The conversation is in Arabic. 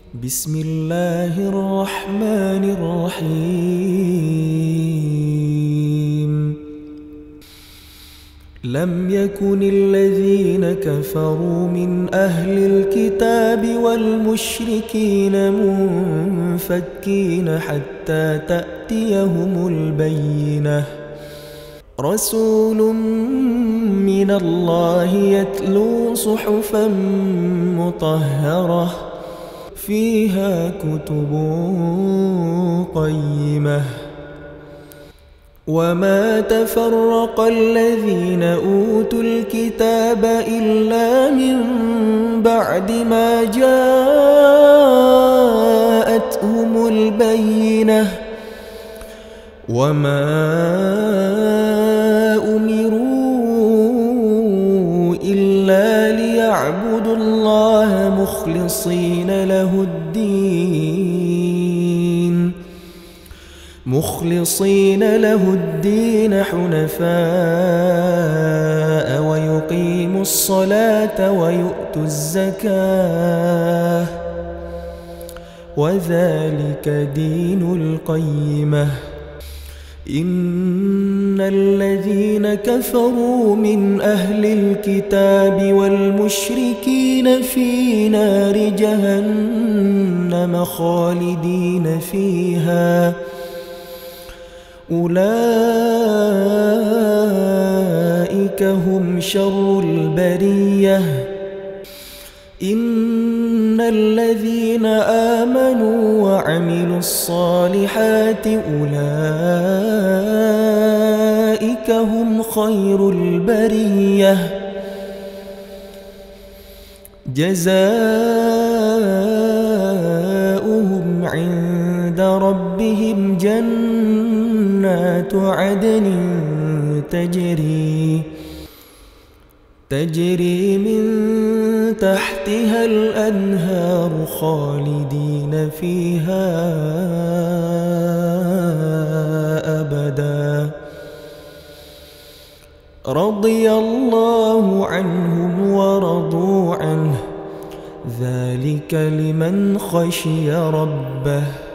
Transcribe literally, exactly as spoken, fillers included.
بسم الله الرحمن الرحيم. لم يكن الذين كفروا من أهل الكتاب والمشركين منفكين حتى تأتيهم البينة. رسول من الله يتلو صحفا مطهرة فيها كتب قيمة. وما تفرق الذين أوتوا الكتاب إلا من بعد ما جاءتهم البينة. وما أمروا إلا ليعبدوا الله مخلصين له الدين مخلصين له الدين حنفاء ويقيموا الصلاة ويؤتوا الزكاة وذلك دين القيمة. إن الذين كفروا من أهل الكتاب والمشركين في نار جهنم خالدين فيها أولئك هم شر البرية. إن الذين آمنوا وعملوا الصالحات أولئك هم خير البرية. جزاؤهم عند ربهم جنات عدن تجري تجري من تحتها الأنهار خالدين فيها أبدا. رضي الله عنهم ورضوا عنه ذلك لمن خشي ربه.